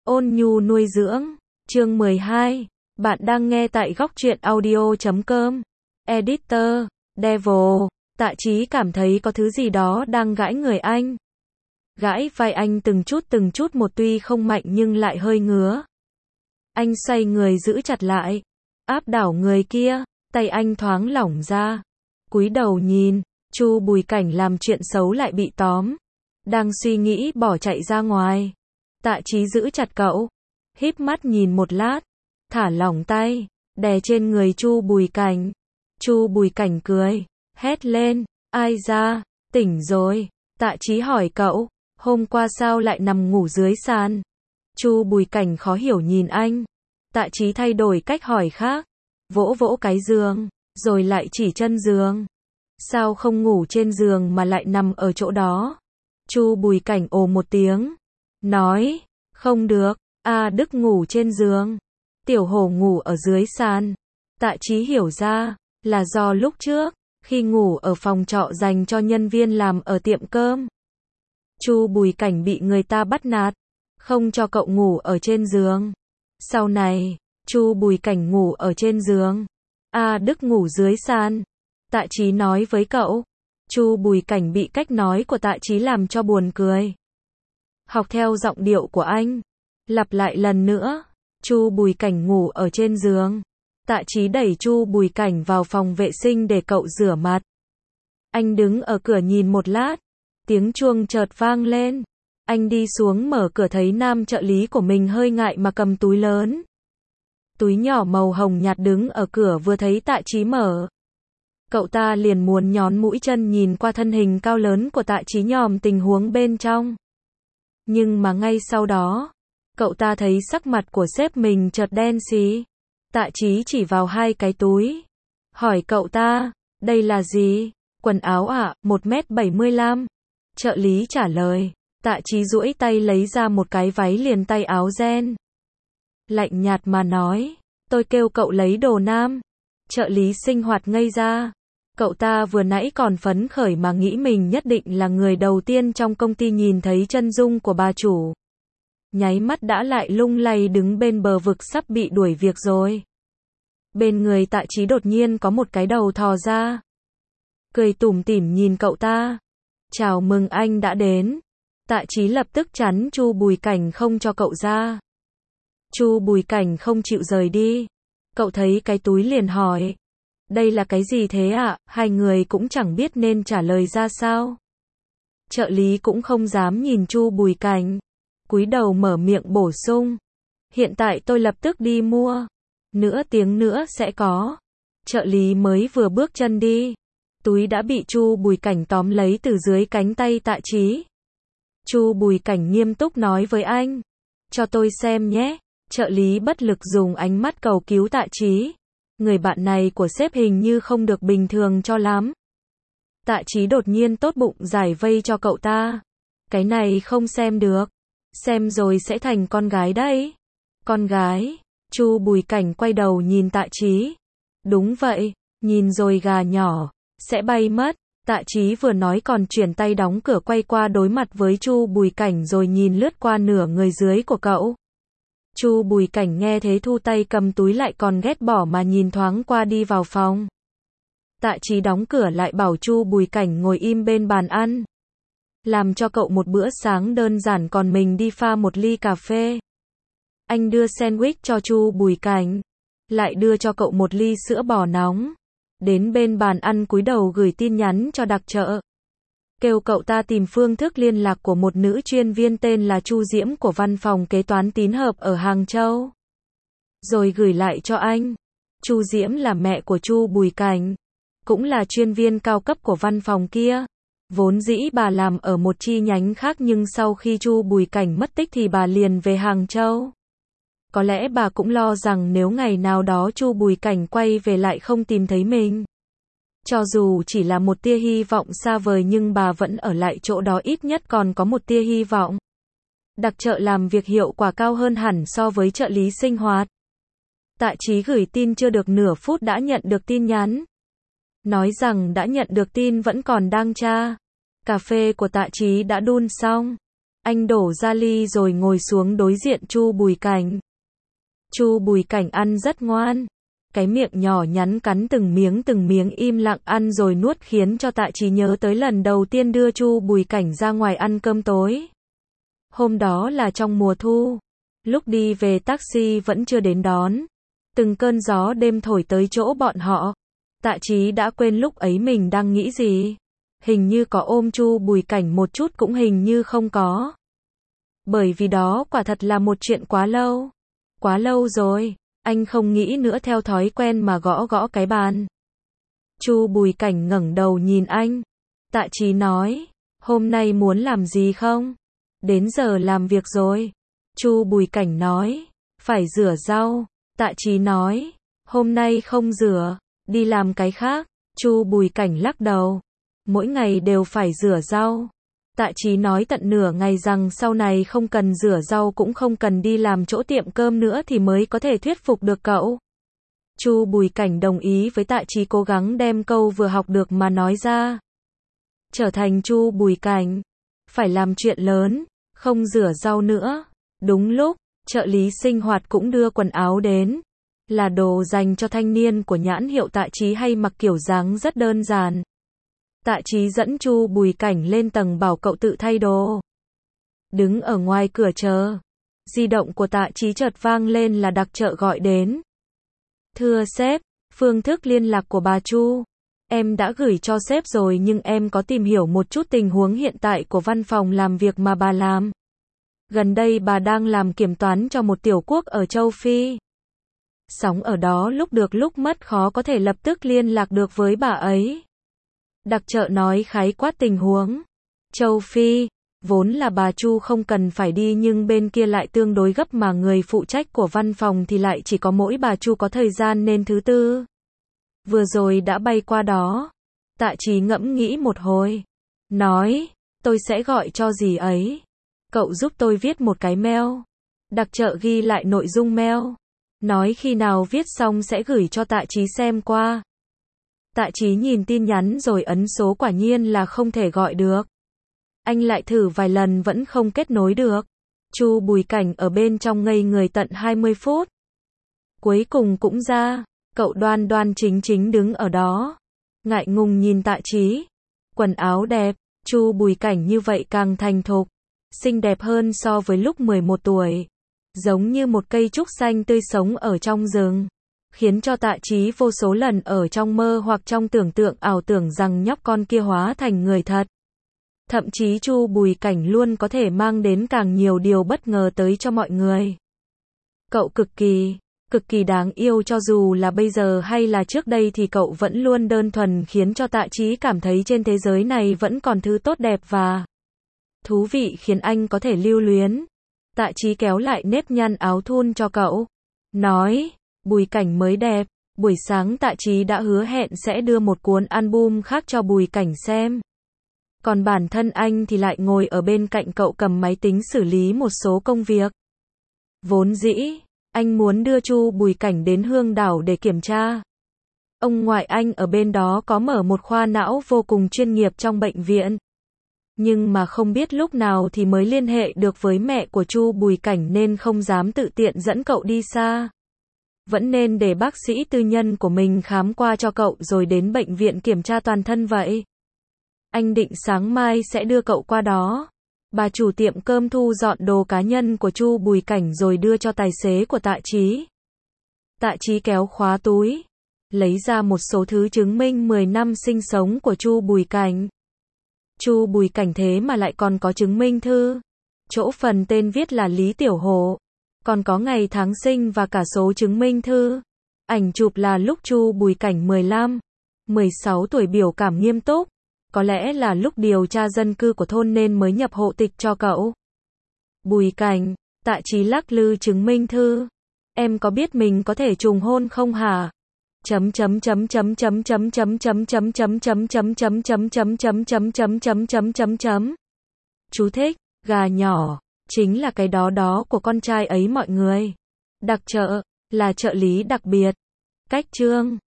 Ôn nhu nuôi dưỡng, chương 12, bạn đang nghe tại góc truyện audio.com, Editor, Devil, Tạ Chí cảm thấy có thứ gì đó đang gãi người anh. Gãi vai anh từng chút một tuy không mạnh nhưng lại hơi ngứa. Anh xoay người giữ chặt lại, áp đảo người kia, tay anh thoáng lỏng ra. Cúi đầu nhìn, Chu Bùi Cảnh làm chuyện xấu lại bị tóm. Đang suy nghĩ bỏ chạy ra ngoài. Tạ Chí giữ chặt cậu, híp mắt nhìn một lát, thả lỏng tay, đè trên người Chu Bùi Cảnh. Chu Bùi Cảnh cười, hét lên, ai ra, tỉnh rồi. Tạ Chí hỏi cậu, hôm qua sao lại nằm ngủ dưới sàn? Chu Bùi Cảnh khó hiểu nhìn anh. Tạ Chí thay đổi cách hỏi khác, vỗ vỗ cái giường, rồi lại chỉ chân giường. Sao không ngủ trên giường mà lại nằm ở chỗ đó? Chu Bùi Cảnh ồ một tiếng, nói, không được, Đức ngủ trên giường, Tiểu Hổ ngủ ở dưới sàn. Tạ Chí hiểu ra, là do lúc trước, khi ngủ ở phòng trọ dành cho nhân viên làm ở tiệm cơm, Chu Bùi Cảnh bị người ta bắt nạt, không cho cậu ngủ ở trên giường. Sau này, Chu Bùi Cảnh ngủ ở trên giường, Đức ngủ dưới sàn. Tạ Chí nói với cậu. Chu Bùi Cảnh bị cách nói của Tạ Chí làm cho buồn cười. Học theo giọng điệu của anh, lặp lại lần nữa. Chu Bùi Cảnh ngủ ở trên giường. Tạ Chí đẩy Chu Bùi Cảnh vào phòng vệ sinh để cậu rửa mặt. Anh đứng ở cửa nhìn một lát, tiếng chuông chợt vang lên. Anh đi xuống mở cửa thấy nam trợ lý của mình hơi ngại mà cầm túi lớn. Túi nhỏ màu hồng nhạt đứng ở cửa vừa thấy Tạ Chí mở. Cậu ta liền muốn nhón mũi chân nhìn qua thân hình cao lớn của Tạ Chí nhòm tình huống bên trong. Nhưng mà ngay sau đó, cậu ta thấy sắc mặt của sếp mình chợt đen xì. Tạ Chí chỉ vào hai cái túi. Hỏi cậu ta, đây là gì? Quần áo ạ, 1m75. Trợ lý trả lời. Tạ Chí duỗi tay lấy ra một cái váy liền tay áo ren. Lạnh nhạt mà nói, tôi kêu cậu lấy đồ nam. Trợ lý sinh hoạt ngây ra. Cậu ta vừa nãy còn phấn khởi mà nghĩ mình nhất định là người đầu tiên trong công ty nhìn thấy chân dung của bà chủ. Nháy mắt đã lại lung lay đứng bên bờ vực sắp bị đuổi việc rồi. Bên người Tạ Chí đột nhiên có một cái đầu thò ra. Cười tủm tỉm nhìn cậu ta. Chào mừng anh đã đến. Tạ Chí lập tức chắn Chu Bùi Cảnh không cho cậu ra. Chu Bùi Cảnh không chịu rời đi. Cậu thấy cái túi liền hỏi. Đây là cái gì thế ạ? Hai người cũng chẳng biết nên trả lời ra sao. Trợ lý cũng không dám nhìn Chu Bùi Cảnh. Cúi đầu mở miệng bổ sung. Hiện tại tôi lập tức đi mua. Nửa tiếng nữa sẽ có. Trợ lý mới vừa bước chân đi. Túi đã bị Chu Bùi Cảnh tóm lấy từ dưới cánh tay Tạ Chí. Chu Bùi Cảnh nghiêm túc nói với anh. Cho tôi xem nhé. Trợ lý bất lực dùng ánh mắt cầu cứu Tạ Chí. Người bạn này của sếp hình như không được bình thường cho lắm. Tạ Chí đột nhiên tốt bụng giải vây cho cậu ta. Cái này không xem được. Xem rồi sẽ thành con gái đấy. Con gái. Chu Bùi Cảnh quay đầu nhìn Tạ Chí. Đúng vậy, nhìn rồi gà nhỏ sẽ bay mất. Tạ Chí vừa nói còn chuyển tay đóng cửa quay qua đối mặt với Chu Bùi Cảnh rồi nhìn lướt qua nửa người dưới của cậu. Chu Bùi Cảnh nghe thế thu tay cầm túi lại còn ghét bỏ mà nhìn thoáng qua đi vào phòng. Tạ Chí đóng cửa lại bảo Chu Bùi Cảnh ngồi im bên bàn ăn. Làm cho cậu một bữa sáng đơn giản còn mình đi pha một ly cà phê. Anh đưa sandwich cho Chu Bùi Cảnh. Lại đưa cho cậu một ly sữa bò nóng. Đến bên bàn ăn cúi đầu gửi tin nhắn cho đặc trợ. Kêu cậu ta tìm phương thức liên lạc của một nữ chuyên viên tên là Chu Diễm của văn phòng kế toán tín hợp ở Hàng Châu. Rồi gửi lại cho anh. Chu Diễm là mẹ của Chu Bùi Cảnh. Cũng là chuyên viên cao cấp của văn phòng kia. Vốn dĩ bà làm ở một chi nhánh khác nhưng sau khi Chu Bùi Cảnh mất tích thì bà liền về Hàng Châu. Có lẽ bà cũng lo rằng nếu ngày nào đó Chu Bùi Cảnh quay về lại không tìm thấy mình. Cho dù chỉ là một tia hy vọng xa vời nhưng bà vẫn ở lại chỗ đó ít nhất còn có một tia hy vọng. Đặc trợ làm việc hiệu quả cao hơn hẳn so với trợ lý sinh hoạt. Tạ Chí gửi tin chưa được nửa phút đã nhận được tin nhắn. Nói rằng đã nhận được tin vẫn còn đang tra. Cà phê của Tạ Chí đã đun xong. Anh đổ ra ly rồi ngồi xuống đối diện Chu Bùi Cảnh. Chu Bùi Cảnh ăn rất ngoan. Cái miệng nhỏ nhắn cắn từng miếng im lặng ăn rồi nuốt khiến cho Tạ Chí nhớ tới lần đầu tiên đưa Chu Bùi Cảnh ra ngoài ăn cơm tối. Hôm đó là trong mùa thu. Lúc đi về taxi vẫn chưa đến đón. Từng cơn gió đêm thổi tới chỗ bọn họ. Tạ Chí đã quên lúc ấy mình đang nghĩ gì. Hình như có ôm Chu Bùi Cảnh một chút cũng hình như không có. Bởi vì đó quả thật là một chuyện quá lâu. Quá lâu rồi. Anh không nghĩ nữa theo thói quen mà gõ gõ cái bàn. Chu Bùi Cảnh ngẩng đầu nhìn anh. Tạ Chí nói, hôm nay muốn làm gì không? Đến giờ làm việc rồi. Chu Bùi Cảnh nói, phải rửa rau. Tạ Chí nói, hôm nay không rửa, đi làm cái khác. Chu Bùi Cảnh lắc đầu, mỗi ngày đều phải rửa rau. Tạ Chí nói tận nửa ngày rằng sau này không cần rửa rau cũng không cần đi làm chỗ tiệm cơm nữa thì mới có thể thuyết phục được cậu. Chu Bùi Cảnh đồng ý với Tạ Chí cố gắng đem câu vừa học được mà nói ra. Trở thành Chu Bùi Cảnh, phải làm chuyện lớn, không rửa rau nữa. Đúng lúc, trợ lý sinh hoạt cũng đưa quần áo đến. Là đồ dành cho thanh niên của nhãn hiệu Tạ Chí hay mặc kiểu dáng rất đơn giản. Tạ Chí dẫn Chu Bùi Cảnh lên tầng bảo cậu tự thay đồ. Đứng ở ngoài cửa chờ. Di động của Tạ Chí chợt vang lên là đặc trợ gọi đến. Thưa sếp, phương thức liên lạc của bà Chu. Em đã gửi cho sếp rồi nhưng em có tìm hiểu một chút tình huống hiện tại của văn phòng làm việc mà bà làm. Gần đây bà đang làm kiểm toán cho một tiểu quốc ở châu Phi. Sống ở đó lúc được lúc mất khó có thể lập tức liên lạc được với bà ấy. Đặc trợ nói khái quát tình huống. Châu Phi, vốn là bà Chu không cần phải đi nhưng bên kia lại tương đối gấp mà người phụ trách của văn phòng thì lại chỉ có mỗi bà Chu có thời gian nên thứ tư. Vừa rồi đã bay qua đó. Tạ Chí ngẫm nghĩ một hồi. Nói, tôi sẽ gọi cho dì ấy. Cậu giúp tôi viết một cái mail. Đặc trợ ghi lại nội dung mail. Nói khi nào viết xong sẽ gửi cho Tạ Chí xem qua. Tạ Chí nhìn tin nhắn rồi ấn số quả nhiên là không thể gọi được. Anh lại thử vài lần vẫn không kết nối được. Chu Bùi Cảnh ở bên trong ngây người tận 20 phút. Cuối cùng cũng ra, cậu đoan đoan chính chính đứng ở đó. Ngại ngùng nhìn Tạ Chí. Quần áo đẹp, Chu Bùi Cảnh như vậy càng thành thục. Xinh đẹp hơn so với lúc 11 tuổi. Giống như một cây trúc xanh tươi sống ở trong rừng. Khiến cho Tạ Chí vô số lần ở trong mơ hoặc trong tưởng tượng ảo tưởng rằng nhóc con kia hóa thành người thật. Thậm chí Chu Bùi Cảnh luôn có thể mang đến càng nhiều điều bất ngờ tới cho mọi người. Cậu cực kỳ đáng yêu cho dù là bây giờ hay là trước đây thì cậu vẫn luôn đơn thuần khiến cho Tạ Chí cảm thấy trên thế giới này vẫn còn thứ tốt đẹp và thú vị khiến anh có thể lưu luyến. Tạ Chí kéo lại nếp nhăn áo thun cho cậu. Nói, Bùi Cảnh mới đẹp. Buổi sáng Tạ Chí đã hứa hẹn sẽ đưa một cuốn album khác cho Bùi Cảnh xem. Còn bản thân anh thì lại ngồi ở bên cạnh cậu cầm máy tính xử lý một số công việc. Vốn dĩ, anh muốn đưa Chu Bùi Cảnh đến Hương Đảo để kiểm tra. Ông ngoại anh ở bên đó có mở một khoa não vô cùng chuyên nghiệp trong bệnh viện. Nhưng mà không biết lúc nào thì mới liên hệ được với mẹ của Chu Bùi Cảnh nên không dám tự tiện dẫn cậu đi xa. Vẫn nên để bác sĩ tư nhân của mình khám qua cho cậu rồi đến bệnh viện kiểm tra toàn thân vậy. Anh định sáng mai sẽ đưa cậu qua đó. Bà chủ tiệm cơm thu dọn đồ cá nhân của Chu Bùi Cảnh rồi đưa cho tài xế của Tạ Chí. Tạ Chí kéo khóa túi, lấy ra một số thứ chứng minh 10 năm sinh sống của Chu Bùi Cảnh. Chu Bùi Cảnh thế mà lại còn có chứng minh thư. Chỗ phần tên viết là Lý Tiểu Hổ. Còn có ngày tháng sinh và cả số chứng minh thư. Ảnh chụp là lúc Chu Bùi Cảnh 15, 16 tuổi biểu cảm nghiêm túc. Có lẽ là lúc điều tra dân cư của thôn nên mới nhập hộ tịch cho cậu. Bùi Cảnh, Tạ Chí lắc lư chứng minh thư. Em có biết mình có thể trùng hôn không hả? Chú thích, gà nhỏ, chính là cái đó của con trai ấy mọi người. Đặc trợ, là trợ lý đặc biệt. Cách chương